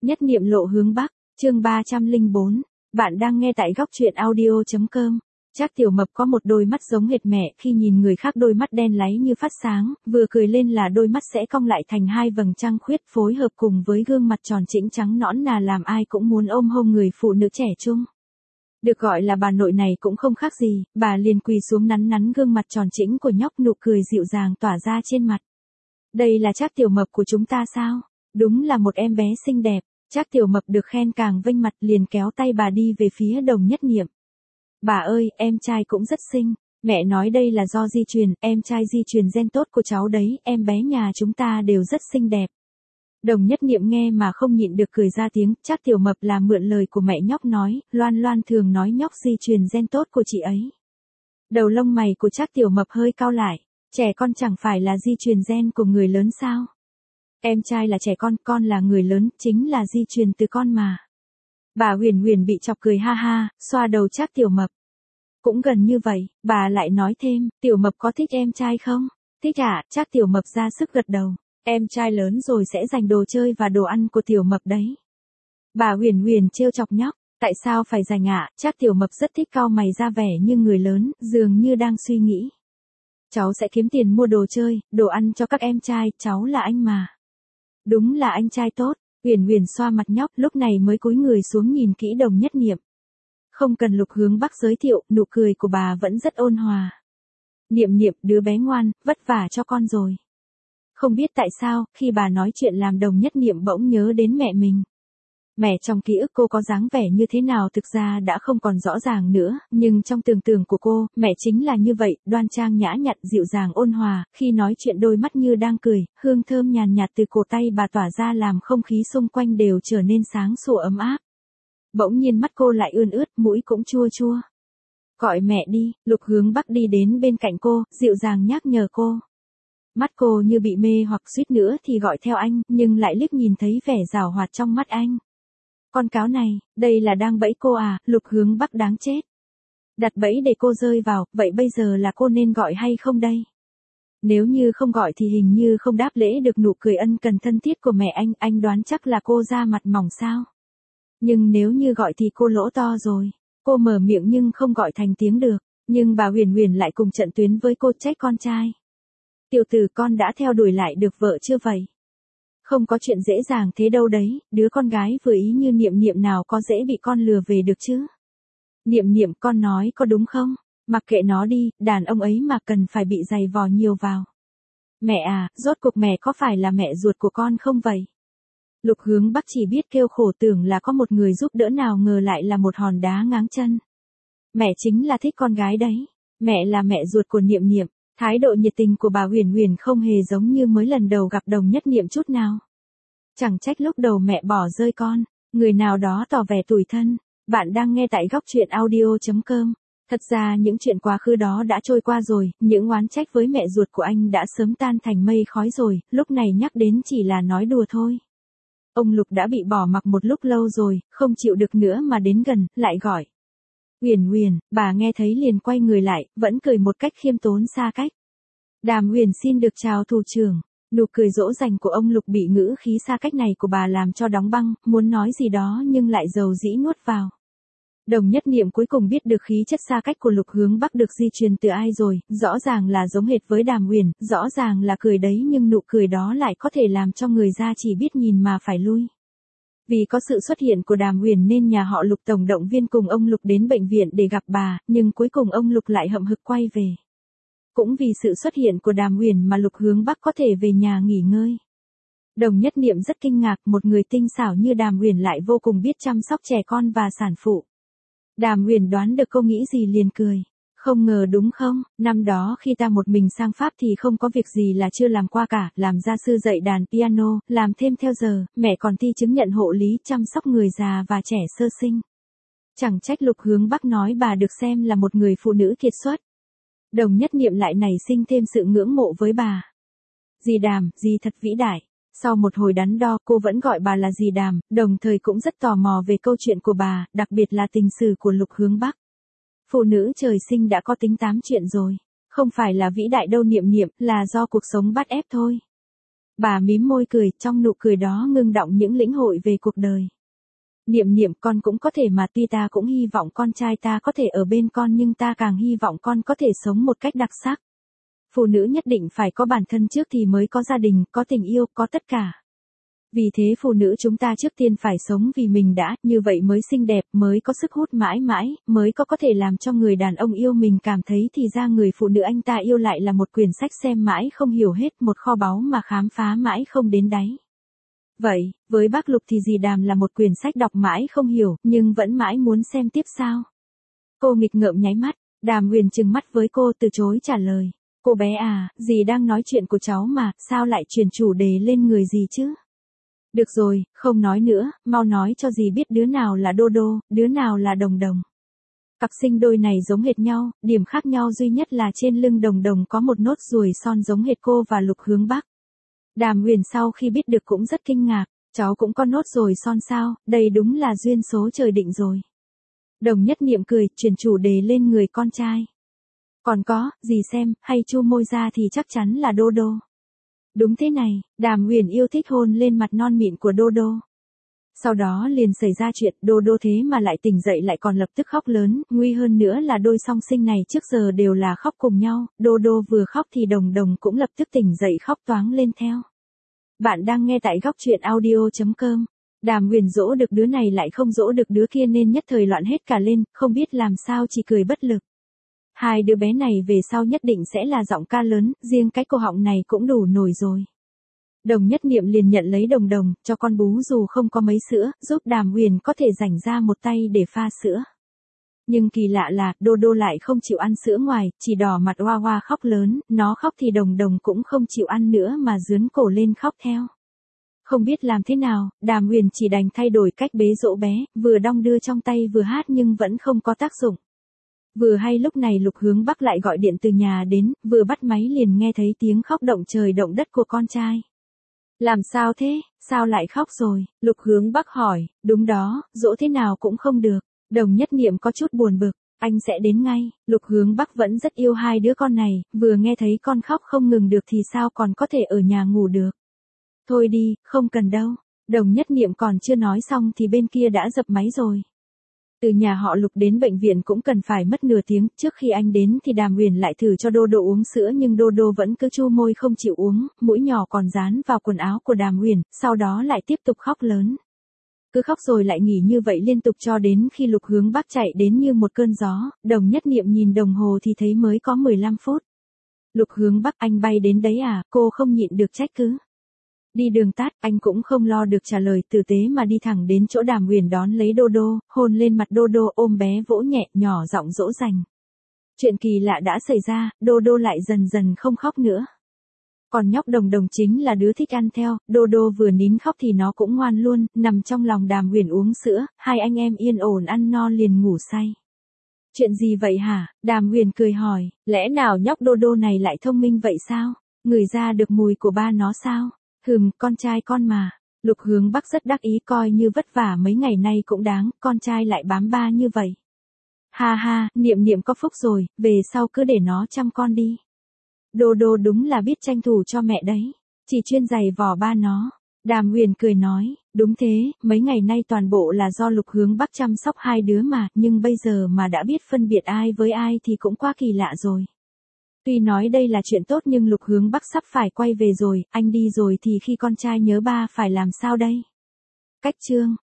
Nhất niệm lộ hướng Bắc, chương 304. Bạn đang nghe tại góc truyện audio.com. Trác Tiểu Mập có một đôi mắt giống hệt mẹ, khi nhìn người khác đôi mắt đen láy như phát sáng, vừa cười lên là đôi mắt sẽ cong lại thành hai vầng trăng khuyết, phối hợp cùng với gương mặt tròn trĩnh trắng nõn nà làm ai cũng muốn ôm hôn người phụ nữ trẻ trung. Được gọi là bà nội này cũng không khác gì, bà liền quỳ xuống nắn nắn gương mặt tròn trĩnh của nhóc, nụ cười dịu dàng tỏa ra trên mặt. Đây là Trác Tiểu Mập của chúng ta sao? Đúng là một em bé xinh đẹp. Trác Tiểu Mập được khen càng vênh mặt, liền kéo tay bà đi về phía Đồng Nhất Niệm. Bà ơi, em trai cũng rất xinh. Mẹ nói đây là do di truyền, em trai di truyền gen tốt của cháu đấy, em bé nhà chúng ta đều rất xinh đẹp. Đồng Nhất Niệm nghe mà không nhịn được cười ra tiếng. Trác Tiểu Mập là mượn lời của mẹ nhóc nói, Loan Loan thường nói nhóc di truyền gen tốt của chị ấy. Đầu lông mày của Trác Tiểu Mập hơi cau lại, trẻ con chẳng phải là di truyền gen của người lớn sao? Em trai là trẻ con là người lớn, chính là di truyền từ con mà. Bà Huyền Huyền bị chọc cười ha ha, xoa đầu Trác Tiểu Mập. Cũng gần như vậy, bà lại nói thêm, Tiểu Mập có thích em trai không? Thích ạ, Trác Tiểu Mập ra sức gật đầu. Em trai lớn rồi sẽ giành đồ chơi và đồ ăn của Tiểu Mập đấy. Bà Huyền Huyền trêu chọc nhóc, tại sao phải giành ạ? Trác Tiểu Mập rất thích cau mày ra vẻ như người lớn, dường như đang suy nghĩ. Cháu sẽ kiếm tiền mua đồ chơi, đồ ăn cho các em trai, cháu là anh mà. Đúng là anh trai tốt. Huyền Huyền xoa mặt nhóc, lúc này mới cúi người xuống nhìn kỹ Đồng Nhất Niệm. Không cần Lục Hướng Bắc giới thiệu, nụ cười của bà vẫn rất ôn hòa. Niệm Niệm, đứa bé ngoan, vất vả cho con rồi. Không biết tại sao, khi bà nói chuyện làm Đồng Nhất Niệm bỗng nhớ đến mẹ mình. Mẹ trong ký ức cô có dáng vẻ như thế nào thực ra đã không còn rõ ràng nữa, nhưng trong tưởng tượng của cô, mẹ chính là như vậy, đoan trang nhã nhặn, dịu dàng ôn hòa, khi nói chuyện đôi mắt như đang cười, hương thơm nhàn nhạt từ cổ tay bà tỏa ra làm không khí xung quanh đều trở nên sáng sủa ấm áp. Bỗng nhiên mắt cô lại ươn ướt, mũi cũng chua chua. Gọi mẹ đi. Lục Hướng Bắc đi đến bên cạnh cô, dịu dàng nhắc nhở cô. Mắt cô như bị mê hoặc suýt nữa thì gọi theo anh, nhưng lại liếc nhìn thấy vẻ giảo hoạt trong mắt anh. Con cáo này, đây là đang bẫy cô à? Lục Hướng Bắc đáng chết. Đặt bẫy để cô rơi vào, vậy bây giờ là cô nên gọi hay không đây? Nếu như không gọi thì hình như không đáp lễ được nụ cười ân cần thân thiết của mẹ anh đoán chắc là cô ra mặt mỏng sao? Nhưng nếu như gọi thì cô lỗ to rồi. Cô mở miệng nhưng không gọi thành tiếng được, nhưng bà Huyền Huyền lại cùng trận tuyến với cô, trách con trai. Tiểu tử, con đã theo đuổi lại được vợ chưa vậy? Không có chuyện dễ dàng thế đâu đấy, đứa con gái vừa ý như Niệm Niệm nào có dễ bị con lừa về được chứ? Niệm Niệm, con nói có đúng không? Mặc kệ nó đi, đàn ông ấy mà cần phải bị giày vò nhiều vào. Mẹ à, rốt cuộc mẹ có phải là mẹ ruột của con không vậy? Lục Hướng Bắc chỉ biết kêu khổ, tưởng là có một người giúp đỡ, nào ngờ lại là một hòn đá ngáng chân. Mẹ chính là thích con gái đấy. Mẹ là mẹ ruột của Niệm Niệm. Thái độ nhiệt tình của bà Huyền Huyền không hề giống như mới lần đầu gặp Đồng Nhất Niệm chút nào. Chẳng trách lúc đầu mẹ bỏ rơi con. Người nào đó tỏ vẻ tủi thân. Bạn đang nghe tại góc truyện audio.com. Thật ra những chuyện quá khứ đó đã trôi qua rồi, những oán trách với mẹ ruột của anh đã sớm tan thành mây khói rồi, lúc này nhắc đến chỉ là nói đùa thôi. Ông Lục đã bị bỏ mặc một lúc lâu rồi, không chịu được nữa mà đến gần, lại gọi. Huyền Huyền, bà nghe thấy liền quay người lại, vẫn cười một cách khiêm tốn xa cách. Đàm Huyền xin được chào thủ trưởng. Nụ cười dỗ dành của ông Lục bị ngữ khí xa cách này của bà làm cho đóng băng, muốn nói gì đó nhưng lại dầu dĩ nuốt vào. Đồng Nhất Niệm cuối cùng biết được khí chất xa cách của Lục Hướng Bắc được di truyền từ ai rồi, rõ ràng là giống hệt với Đàm Huyền, rõ ràng là cười đấy nhưng nụ cười đó lại có thể làm cho người ra chỉ biết nhìn mà phải lui. Vì có sự xuất hiện của Đàm Huyền nên nhà họ Lục tổng động viên cùng ông Lục đến bệnh viện để gặp bà, nhưng cuối cùng ông Lục lại hậm hực quay về. Cũng vì sự xuất hiện của Đàm Huyền mà Lục Hướng Bắc có thể về nhà nghỉ ngơi. Đồng Nhất Niệm rất kinh ngạc, một người tinh xảo như Đàm Huyền lại vô cùng biết chăm sóc trẻ con và sản phụ. Đàm Huyền đoán được cô nghĩ gì liền cười. Không ngờ đúng không, năm đó khi ta một mình sang Pháp thì không có việc gì là chưa làm qua cả, làm gia sư dạy đàn piano, làm thêm theo giờ, mẹ còn thi chứng nhận hộ lý chăm sóc người già và trẻ sơ sinh. Chẳng trách Lục Hướng Bắc nói bà được xem là một người phụ nữ kiệt xuất. Đồng Nhất Niệm lại nảy sinh thêm sự ngưỡng mộ với bà. Dì Đàm, dì thật vĩ đại. Sau một hồi đắn đo, cô vẫn gọi bà là dì Đàm, đồng thời cũng rất tò mò về câu chuyện của bà, đặc biệt là tình sử của Lục Hướng Bắc. Phụ nữ trời sinh đã có tính tám chuyện rồi. Không phải là vĩ đại đâu Niệm Niệm, là do cuộc sống bắt ép thôi. Bà mím môi cười, trong nụ cười đó ngưng đọng những lĩnh hội về cuộc đời. Niệm niệm, con cũng có thể mà, tuy ta cũng hy vọng con trai ta có thể ở bên con, nhưng ta càng hy vọng con có thể sống một cách đặc sắc. Phụ nữ nhất định phải có bản thân trước thì mới có gia đình, có tình yêu, có tất cả. Vì thế phụ nữ chúng ta trước tiên phải sống vì mình đã, như vậy mới xinh đẹp, mới có sức hút mãi mãi, mới có thể làm cho người đàn ông yêu mình cảm thấy thì ra người phụ nữ anh ta yêu lại là một quyển sách xem mãi không hiểu hết, một kho báu mà khám phá mãi không đến đáy. Vậy, với bác Lục thì dì Đàm là một quyển sách đọc mãi không hiểu, nhưng vẫn mãi muốn xem tiếp sao? Cô nghịch ngợm nháy mắt, Đàm Huyền trừng mắt với cô từ chối trả lời. Cô bé à, dì đang nói chuyện của cháu mà, sao lại chuyển chủ đề lên người dì chứ? Được rồi, không nói nữa, mau nói cho dì biết đứa nào là Đô Đô, đứa nào là Đồng Đồng. Cặp sinh đôi này giống hệt nhau, điểm khác nhau duy nhất là trên lưng Đồng Đồng có một nốt ruồi son giống hệt cô và Lục Hướng Bắc. Đàm Huyền sau khi biết được cũng rất kinh ngạc, cháu cũng có nốt ruồi son sao, đây đúng là duyên số trời định rồi. Đồng Nhất Niệm cười, chuyển chủ đề lên người con trai. Còn có, dì xem, hay chu môi ra thì chắc chắn là Đô Đô. Đúng thế này, Đàm Huyền yêu thích hôn lên mặt non mịn của Đô Đô. Sau đó liền xảy ra chuyện, Đô Đô thế mà lại tỉnh dậy lại còn lập tức khóc lớn, nguy hơn nữa là đôi song sinh này trước giờ đều là khóc cùng nhau, Đô Đô vừa khóc thì Đồng Đồng cũng lập tức tỉnh dậy khóc toáng lên theo. Bạn đang nghe tại góc truyện audio.com. Đàm Huyền dỗ được đứa này lại không dỗ được đứa kia nên nhất thời loạn hết cả lên, không biết làm sao chỉ cười bất lực. Hai đứa bé này về sau nhất định sẽ là giọng ca lớn, riêng cái cổ họng này cũng đủ nổi rồi. Đồng Nhất Niệm liền nhận lấy Đồng Đồng, cho con bú dù không có mấy sữa, giúp Đàm Huyền có thể rảnh ra một tay để pha sữa. Nhưng kỳ lạ là, Đô Đô lại không chịu ăn sữa ngoài, chỉ đỏ mặt oa oa khóc lớn, nó khóc thì Đồng Đồng cũng không chịu ăn nữa mà dướn cổ lên khóc theo. Không biết làm thế nào, Đàm Huyền chỉ đành thay đổi cách bế dỗ bé, vừa đong đưa trong tay vừa hát nhưng vẫn không có tác dụng. Vừa hay lúc này Lục Hướng Bắc lại gọi điện từ nhà đến, vừa bắt máy liền nghe thấy tiếng khóc động trời động đất của con trai. Làm sao thế, sao lại khóc rồi? Lục Hướng Bắc hỏi, đúng đó, dỗ thế nào cũng không được. Đồng Nhất Niệm có chút buồn bực, anh sẽ đến ngay. Lục Hướng Bắc vẫn rất yêu hai đứa con này, vừa nghe thấy con khóc không ngừng được thì sao còn có thể ở nhà ngủ được. Thôi đi, không cần đâu. Đồng Nhất Niệm còn chưa nói xong thì bên kia đã dập máy rồi. Từ nhà họ Lục đến bệnh viện cũng cần phải mất nửa tiếng, trước khi anh đến thì Đàm Huyền lại thử cho Đô Đô uống sữa nhưng Đô Đô vẫn cứ chu môi không chịu uống, mũi nhỏ còn dán vào quần áo của Đàm Huyền, sau đó lại tiếp tục khóc lớn. Cứ khóc rồi lại nghỉ như vậy liên tục cho đến khi Lục Hướng Bắc chạy đến như một cơn gió, Đồng Nhất Niệm nhìn đồng hồ thì thấy mới có 15 phút. Lục Hướng Bắc, anh bay đến đấy à? Cô không nhịn được trách cứ. Đi đường tắt, anh cũng không lo được trả lời tử tế mà đi thẳng đến chỗ Đàm Huyền đón lấy Đô Đô, hôn lên mặt Đô Đô, ôm bé vỗ nhẹ, nhỏ giọng dỗ dành. Chuyện kỳ lạ đã xảy ra, Đô Đô lại dần dần không khóc nữa. Còn nhóc Đồng Đồng chính là đứa thích ăn theo, Đô Đô vừa nín khóc thì nó cũng ngoan luôn, nằm trong lòng Đàm Huyền uống sữa, hai anh em yên ổn ăn no liền ngủ say. Chuyện gì vậy hả? Đàm Huyền cười hỏi, lẽ nào nhóc Đô Đô này lại thông minh vậy sao? Ngửi ra được mùi của ba nó sao? Con trai con mà. Lục Hướng Bắc rất đắc ý, coi như vất vả mấy ngày nay cũng đáng, con trai lại bám ba như vậy. Ha ha, Niệm Niệm có phúc rồi, về sau cứ để nó chăm con đi. Đô Đô đúng là biết tranh thủ cho mẹ đấy, chỉ chuyên giày vò ba nó. Đàm Huyền cười nói, đúng thế, mấy ngày nay toàn bộ là do Lục Hướng Bắc chăm sóc hai đứa mà, nhưng bây giờ mà đã biết phân biệt ai với ai thì cũng quá kỳ lạ rồi. Tuy nói đây là chuyện tốt nhưng Lục Hướng Bắc sắp phải quay về rồi, anh đi rồi thì khi con trai nhớ ba phải làm sao đây? Cách chương